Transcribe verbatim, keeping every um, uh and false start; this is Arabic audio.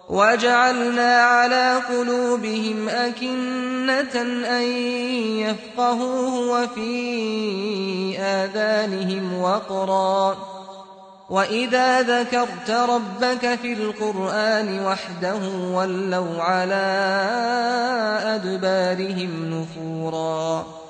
وَجَعَلْنَا عَلَىٰ قُلُوبِهِمْ أَكِنَّةً أَن يَفْقَهُوهُ وَفِي آذَانِهِمْ وَقْرًا ۚ وَإِذَا ذَكَرْتَ رَبَّكَ فِي الْقُرْآنِ وَحْدَهُ وَلَّوْا عَلَىٰ أَدْبَارِهِمْ نُفُورًا